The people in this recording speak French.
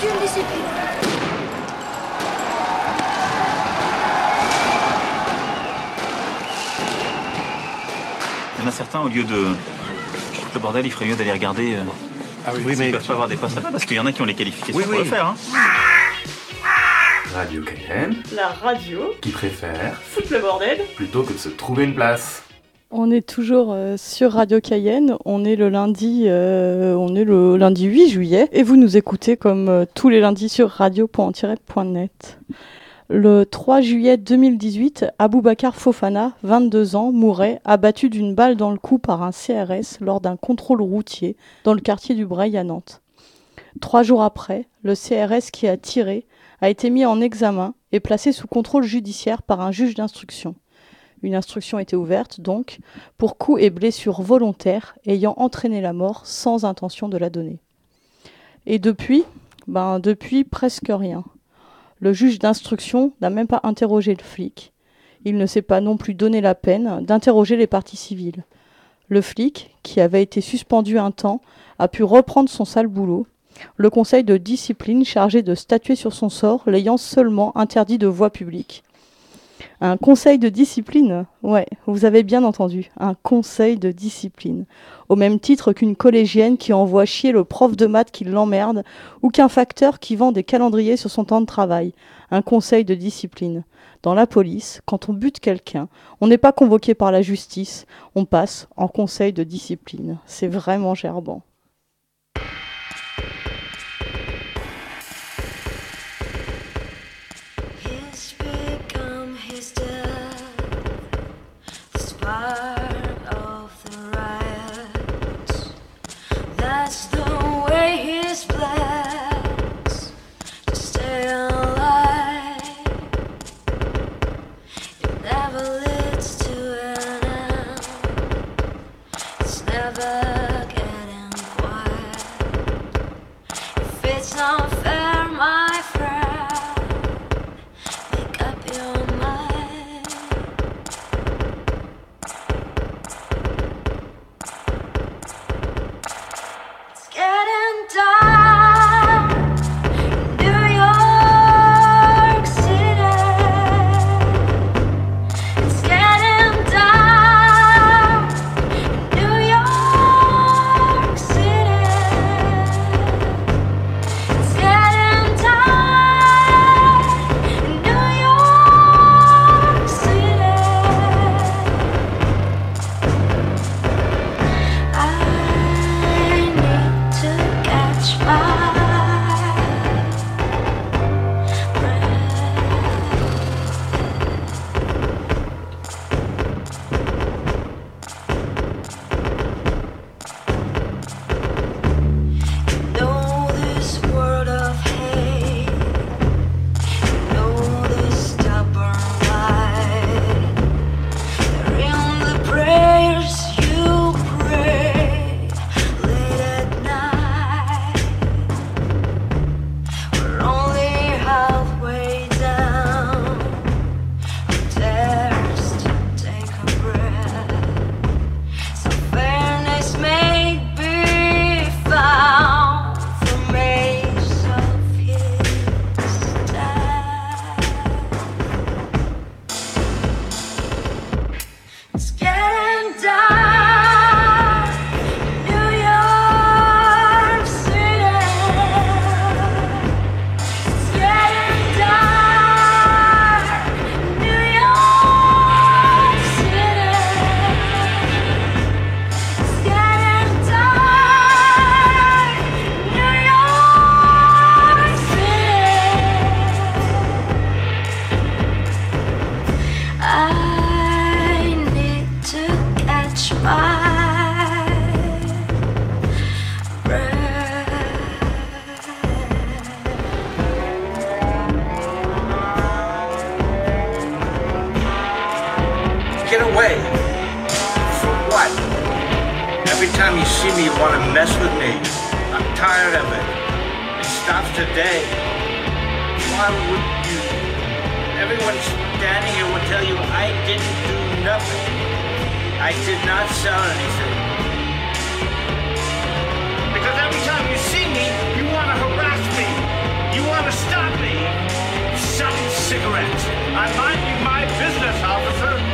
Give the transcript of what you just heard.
aucune discipline. Il y en a certains, au lieu de le bordel, il ferait mieux d'aller regarder. Ah oui, S'ils mais peuvent pas avoir des postes là-bas, parce qu'il y en a qui ont les qualifications Oui, pour oui. le faire. Hein. Radio Cayenne, La radio qui préfère fout le bordel. plutôt que de se trouver une place. On est toujours sur Radio Cayenne, on est le lundi 8 juillet et vous nous écoutez comme tous les lundis sur radio.net. Le 3 juillet 2018, Aboubacar Fofana, 22 ans, mourait abattu d'une balle dans le cou par un CRS lors d'un contrôle routier dans le quartier du Breil à Nantes. 3 jours après, le CRS qui a tiré a été mis en examen et placé sous contrôle judiciaire par un juge d'instruction. Une instruction a été ouverte, donc, pour coups et blessures volontaires ayant entraîné la mort sans intention de la donner. Et depuis presque rien. Le juge d'instruction n'a même pas interrogé le flic. Il ne s'est pas non plus donné la peine d'interroger les parties civiles. Le flic, qui avait été suspendu un temps, a pu reprendre son sale boulot. Le conseil de discipline chargé de statuer sur son sort l'ayant seulement interdit de voie publique. Un conseil de discipline ? Ouais, vous avez bien entendu, un conseil de discipline. Au même titre qu'une collégienne qui envoie chier le prof de maths qui l'emmerde ou qu'un facteur qui vend des calendriers sur son temps de travail. Un conseil de discipline. Dans la police, quand on bute quelqu'un, on n'est pas convoqué par la justice, on passe en conseil de discipline. C'est vraiment gerbant. Get away. For what? Every time you see me, you want to mess with me. I'm tired of it. It stops today. Why would you? Everyone standing here will tell you I didn't do nothing. I did not sell anything. Because every time you see me, you want to harass me. cigarettes. I'm minding my business, officer.